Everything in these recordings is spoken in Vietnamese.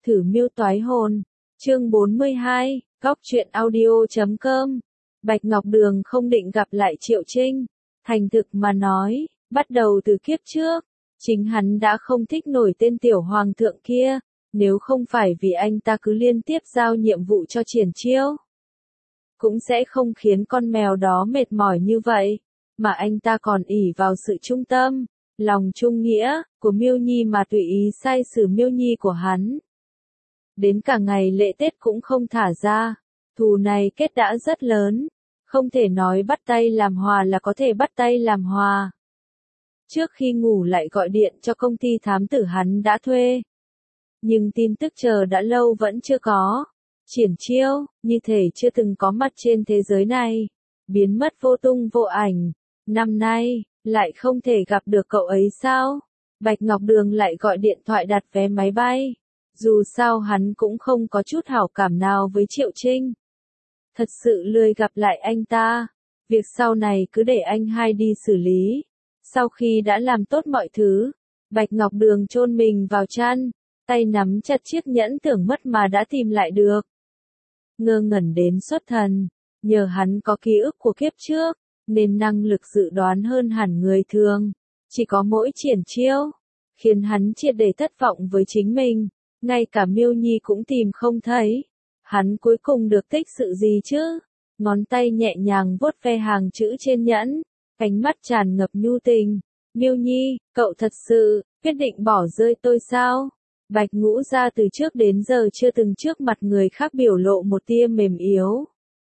Thử miêu toái hồn. Chương 42, góc truyện audio.com. Bạch Ngọc Đường không định gặp lại Triệu Trinh. Thành thực mà nói, bắt đầu từ kiếp trước, chính hắn đã không thích nổi tên tiểu hoàng thượng kia, nếu không phải vì anh ta cứ liên tiếp giao nhiệm vụ cho Triển Chiêu, cũng sẽ không khiến con mèo đó mệt mỏi như vậy, mà anh ta còn ỷ vào sự trung tâm, lòng trung nghĩa của Miêu Nhi mà tùy ý sai xử Miêu Nhi của hắn. Đến cả ngày lễ Tết cũng không thả ra, thù này kết đã rất lớn, không thể nói bắt tay làm hòa là có thể bắt tay làm hòa. Trước khi ngủ lại gọi điện cho công ty thám tử hắn đã thuê. Nhưng tin tức chờ đã lâu vẫn chưa có. Triển Chiêu, như thể chưa từng có mặt trên thế giới này, biến mất vô tung vô ảnh. Năm nay, lại không thể gặp được cậu ấy sao? Bạch Ngọc Đường lại gọi điện thoại đặt vé máy bay. Dù sao hắn cũng không có chút hảo cảm nào với Triệu Trinh. Thật sự lười gặp lại anh ta. Việc sau này cứ để anh hai đi xử lý. Sau khi đã làm tốt mọi thứ, Bạch Ngọc Đường chôn mình vào chăn, tay nắm chặt chiếc nhẫn tưởng mất mà đã tìm lại được. Ngơ ngẩn đến xuất thần, nhờ hắn có ký ức của kiếp trước, nên năng lực dự đoán hơn hẳn người thường. Chỉ có mỗi Triển Chiêu, khiến hắn triệt để thất vọng với chính mình, ngay cả Miêu Nhi cũng tìm không thấy. Hắn cuối cùng được tích sự gì chứ? Ngón tay nhẹ nhàng vuốt ve hàng chữ trên nhẫn, ánh mắt tràn ngập nhu tình. Miêu Nhi, cậu thật sự quyết định bỏ rơi tôi sao? Bạch Ngũ Gia từ trước đến giờ chưa từng trước mặt người khác biểu lộ một tia mềm yếu.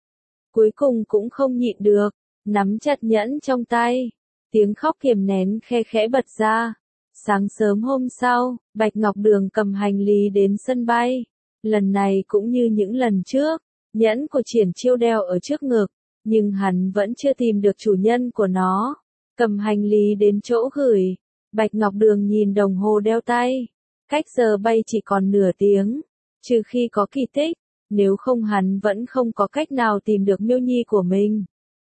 Cuối cùng cũng không nhịn được, nắm chặt nhẫn trong tay, tiếng khóc kiềm nén khe khẽ bật ra. Sáng sớm hôm sau, Bạch Ngọc Đường cầm hành lý đến sân bay. Lần này cũng như những lần trước, nhẫn của Triển Chiêu đeo ở trước ngực, nhưng hắn vẫn chưa tìm được chủ nhân của nó. Cầm hành lý đến chỗ gửi, Bạch Ngọc Đường nhìn đồng hồ đeo tay. Cách giờ bay chỉ còn nửa tiếng, trừ khi có kỳ tích, nếu không hắn vẫn không có cách nào tìm được Miêu Nhi của mình.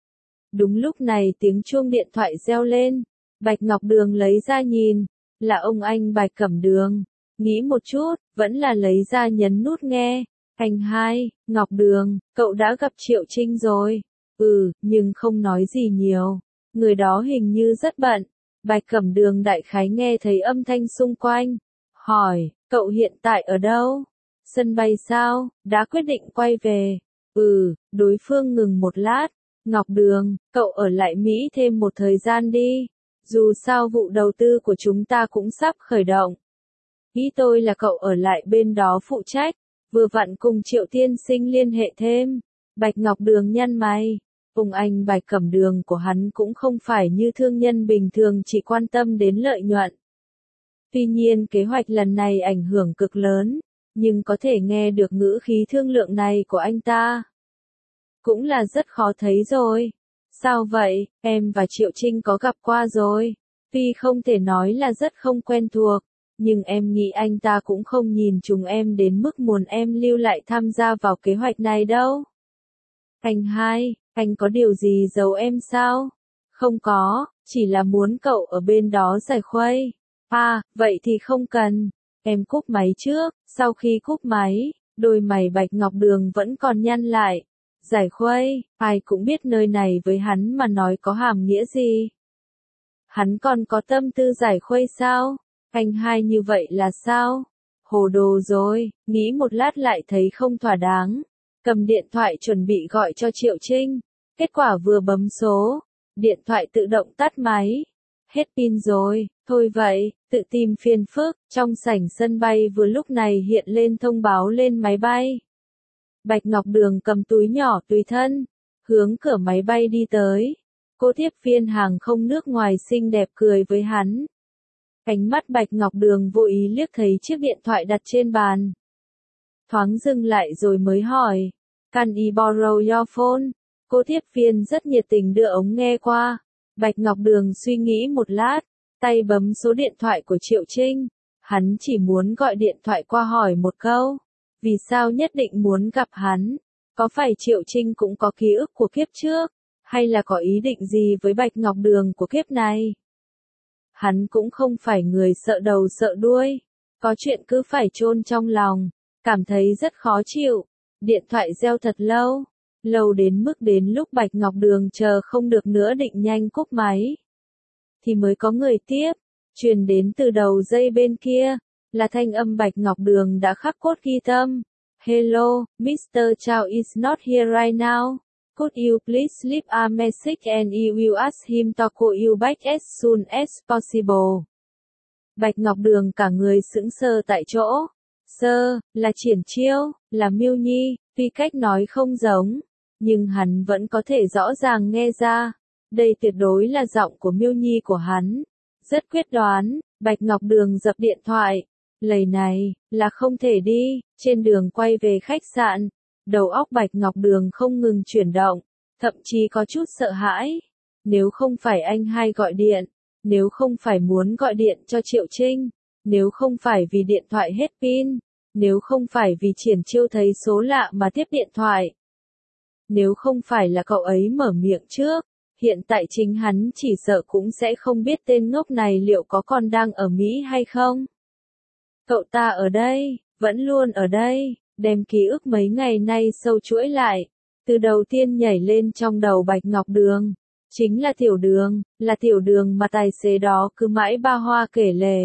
Đúng lúc này tiếng chuông điện thoại reo lên, Bạch Ngọc Đường lấy ra nhìn, là ông anh Bạch Cẩm Đường. Nghĩ một chút, vẫn là lấy ra nhấn nút nghe. Anh hai, Ngọc Đường, cậu đã gặp Triệu Trinh rồi. Nhưng không nói gì nhiều. Người đó hình như rất bận. Bạch Cẩm Đường đại khái nghe thấy âm thanh xung quanh. Hỏi, cậu hiện tại ở đâu? Sân bay sao? Đã quyết định quay về. Đối phương ngừng một lát. Ngọc Đường, cậu ở lại Mỹ thêm một thời gian đi. Dù sao vụ đầu tư của chúng ta cũng sắp khởi động. Ý tôi là cậu ở lại bên đó phụ trách, vừa vặn cùng Triệu tiên sinh liên hệ thêm. Bạch Ngọc Đường nhăn mày. Ông anh Bạch Cẩm Đường của hắn cũng không phải như thương nhân bình thường chỉ quan tâm đến lợi nhuận. Tuy nhiên kế hoạch lần này ảnh hưởng cực lớn, nhưng có thể nghe được ngữ khí thương lượng này của anh ta. Cũng là rất khó thấy rồi. Sao vậy, em và Triệu Trinh có gặp qua rồi. Tuy không thể nói là rất không quen thuộc, nhưng em nghĩ anh ta cũng không nhìn chúng em đến mức muốn em lưu lại tham gia vào kế hoạch này đâu. Anh hai, anh có điều gì giấu em sao? Không có, chỉ là muốn cậu ở bên đó giải khuây. Vậy thì không cần. Em cúp máy trước. Sau khi cúp máy, đôi mày Bạch Ngọc Đường vẫn còn nhăn lại. Giải khuây, ai cũng biết nơi này với hắn mà nói có hàm nghĩa gì. Hắn còn có tâm tư giải khuây sao? Anh hai như vậy là sao? Hồ đồ rồi, nghĩ một lát lại thấy không thỏa đáng. Cầm điện thoại chuẩn bị gọi cho Triệu Trinh. Kết quả vừa bấm số, điện thoại tự động tắt máy. Hết pin rồi, thôi vậy, tự tìm phiền phức. Trong sảnh sân bay vừa lúc này hiện lên thông báo lên máy bay. Bạch Ngọc Đường cầm túi nhỏ tùy thân, hướng cửa máy bay đi tới. Cô tiếp viên hàng không nước ngoài xinh đẹp cười với hắn. Ánh mắt Bạch Ngọc Đường vô ý liếc thấy chiếc điện thoại đặt trên bàn. Thoáng dừng lại rồi mới hỏi, Can I borrow your phone? Cô tiếp viên rất nhiệt tình đưa ống nghe qua. Bạch Ngọc Đường suy nghĩ một lát, tay bấm số điện thoại của Triệu Trinh. Hắn chỉ muốn gọi điện thoại qua hỏi một câu. Vì sao nhất định muốn gặp hắn? Có phải Triệu Trinh cũng có ký ức của kiếp trước? Hay là có ý định gì với Bạch Ngọc Đường của kiếp này? Hắn cũng không phải người sợ đầu sợ đuôi. có chuyện cứ phải chôn trong lòng, cảm thấy rất khó chịu. Điện thoại reo thật lâu, lâu đến mức đến lúc Bạch Ngọc Đường chờ không được nữa định nhanh cúp máy. Thì mới có người tiếp, truyền đến từ đầu dây bên kia, là thanh âm Bạch Ngọc Đường đã khắc cốt ghi tâm. Hello, Mr. Chow is not here right now. Could you please leave a message and you will ask him to call you back as soon as possible. Bạch Ngọc Đường cả người sững sờ tại chỗ. Sơ, là Triển Chiêu, là Miêu Nhi, tuy cách nói không giống, nhưng hắn vẫn có thể rõ ràng nghe ra. Đây tuyệt đối là giọng của Miêu Nhi của hắn. Rất quyết đoán, Bạch Ngọc Đường dập điện thoại. Lời này, là không thể đi. Trên đường quay về khách sạn, đầu óc Bạch Ngọc Đường không ngừng chuyển động, thậm chí có chút sợ hãi. Nếu không phải anh hai gọi điện, nếu không phải muốn gọi điện cho Triệu Trinh, nếu không phải vì điện thoại hết pin, nếu không phải vì Triển Chiêu thấy số lạ mà tiếp điện thoại, nếu không phải là cậu ấy mở miệng trước, hiện tại chính hắn chỉ sợ cũng sẽ không biết tên ngốc này liệu có còn đang ở Mỹ hay không. Cậu ta ở đây, vẫn luôn ở đây, đem ký ức mấy ngày nay sâu chuỗi lại. Từ đầu tiên nhảy lên trong đầu Bạch Ngọc Đường, chính là Tiểu Đường mà tài xế đó cứ mãi ba hoa kể lể.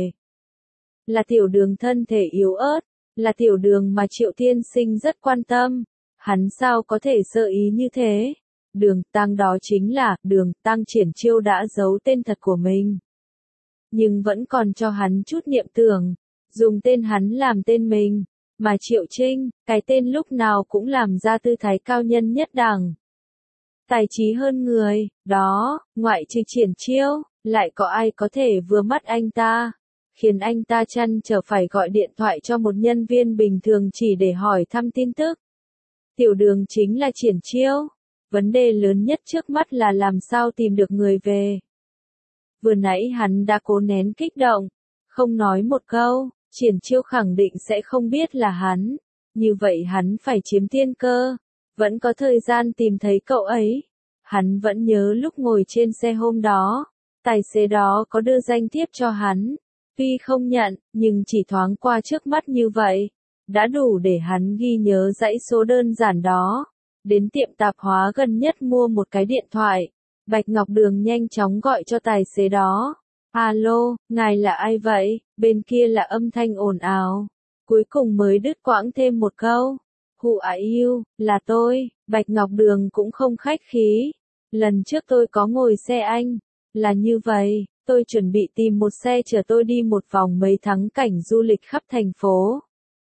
Là Tiểu Đường thân thể yếu ớt, là Tiểu Đường mà Triệu Tiên Sinh rất quan tâm. Hắn sao có thể sơ ý như thế? Đường Tăng đó chính là Đường Tăng Triển Chiêu đã giấu tên thật của mình. Nhưng vẫn còn cho hắn chút niệm tưởng, dùng tên hắn làm tên mình, mà Triệu Trinh, cái tên lúc nào cũng làm ra tư thái cao nhân nhất đẳng. Tài trí hơn người, đó, ngoại trừ Triển Chiêu, lại có ai có thể vừa mắt anh ta, khiến anh ta trăn trở phải gọi điện thoại cho một nhân viên bình thường chỉ để hỏi thăm tin tức. Tiểu Đường chính là Triển Chiêu, vấn đề lớn nhất trước mắt là làm sao tìm được người về. Vừa nãy hắn đã cố nén kích động, không nói một câu, Triển Chiêu khẳng định sẽ không biết là hắn, như vậy hắn phải chiếm tiên cơ, vẫn có thời gian tìm thấy cậu ấy. Hắn vẫn nhớ lúc ngồi trên xe hôm đó, tài xế đó có đưa danh thiếp cho hắn, tuy không nhận, nhưng chỉ thoáng qua trước mắt như vậy, đã đủ để hắn ghi nhớ dãy số đơn giản đó. Đến tiệm tạp hóa gần nhất mua một cái điện thoại, Bạch Ngọc Đường nhanh chóng gọi cho tài xế đó. Alo, ngài là ai vậy? Bên kia là âm thanh ồn ào. Cuối cùng mới đứt quãng thêm một câu. Who are you? Là tôi. Bạch Ngọc Đường cũng không khách khí. Lần trước tôi có ngồi xe anh. Là như vậy, tôi chuẩn bị tìm một xe chở tôi đi một vòng mấy thắng cảnh du lịch khắp thành phố.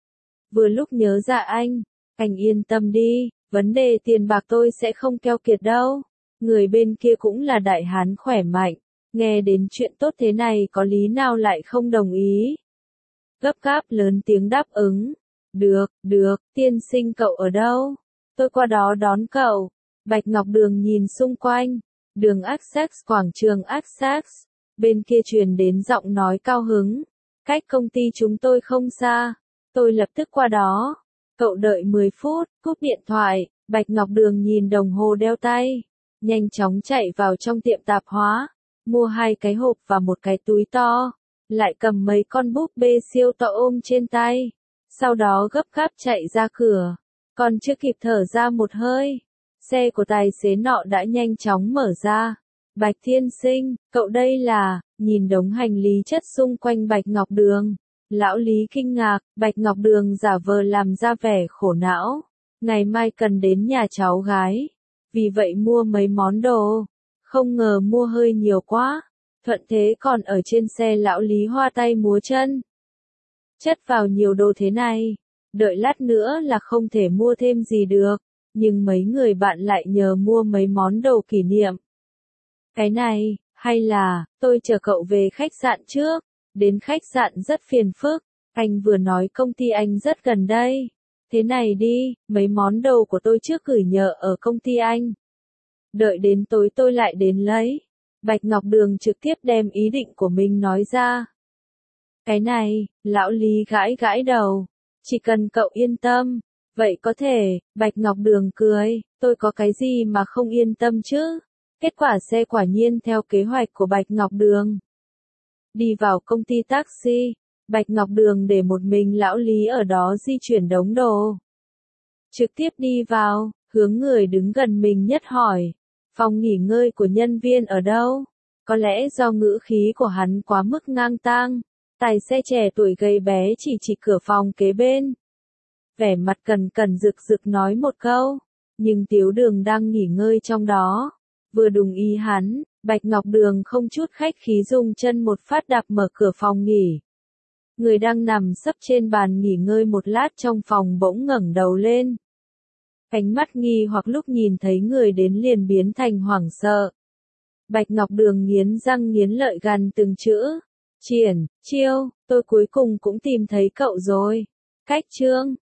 Vừa lúc nhớ ra anh yên tâm đi, vấn đề tiền bạc tôi sẽ không keo kiệt đâu. Người bên kia cũng là đại hán khỏe mạnh. Nghe đến chuyện tốt thế này có lý nào lại không đồng ý. Gấp gáp lớn tiếng đáp ứng. Được, tiên sinh cậu ở đâu? Tôi qua đó đón cậu. Bạch Ngọc Đường nhìn xung quanh. Đường Essex, quảng trường Essex. Bên kia truyền đến giọng nói cao hứng. Cách công ty chúng tôi không xa. Tôi lập tức qua đó. Cậu đợi 10 phút, cúp điện thoại. Bạch Ngọc Đường nhìn đồng hồ đeo tay. Nhanh chóng chạy vào trong tiệm tạp hóa. Mua 2 cái hộp và một cái túi to, lại cầm mấy con búp bê siêu to ôm trên tay. Sau đó gấp gáp chạy ra cửa, còn chưa kịp thở ra một hơi, xe của tài xế nọ đã nhanh chóng mở ra. Bạch Thiên Sinh, cậu đây là, nhìn đống hành lý chất xung quanh Bạch Ngọc Đường. Lão Lý kinh ngạc, Bạch Ngọc Đường giả vờ làm ra vẻ khổ não. Ngày mai cần đến nhà cháu gái, vì vậy mua mấy món đồ. Không ngờ mua hơi nhiều quá, thuận thế còn ở trên xe lão Lý hoa tay múa chân. Chất vào nhiều đồ thế này, đợi lát nữa là không thể mua thêm gì được, nhưng mấy người bạn lại nhờ mua mấy món đồ kỷ niệm. Cái này, hay là, tôi chờ cậu về khách sạn trước, đến khách sạn rất phiền phức, anh vừa nói công ty anh rất gần đây. Thế này đi, mấy món đồ của tôi trước gửi nhờ ở công ty anh. Đợi đến tối tôi lại đến lấy. Bạch Ngọc Đường trực tiếp đem ý định của mình nói ra. Cái này, lão Lý gãi gãi đầu. Chỉ cần cậu yên tâm. Vậy có thể, Bạch Ngọc Đường cười, tôi có cái gì mà không yên tâm chứ? Kết quả xe quả nhiên theo kế hoạch của Bạch Ngọc Đường. Đi vào công ty taxi, Bạch Ngọc Đường để một mình lão Lý ở đó di chuyển đống đồ. Trực tiếp đi vào, hướng người đứng gần mình nhất hỏi. Phòng nghỉ ngơi của nhân viên ở đâu? Có lẽ do ngữ khí của hắn quá mức ngang tang. Tài xe trẻ tuổi gầy bé chỉ cửa phòng kế bên. Vẻ mặt cần cần rực rực nói một câu. Nhưng Tiếu Đường đang nghỉ ngơi trong đó. Vừa đúng ý hắn, Bạch Ngọc Đường không chút khách khí dùng chân một phát đạp mở cửa phòng nghỉ. Người đang nằm sấp trên bàn nghỉ ngơi một lát trong phòng bỗng ngẩng đầu lên. Ánh mắt nghi hoặc lúc nhìn thấy người đến liền biến thành hoảng sợ. Bạch Ngọc Đường nghiến răng nghiến lợi gằn từng chữ. Triển, Chiêu, tôi cuối cùng cũng tìm thấy cậu rồi. Cách Trương,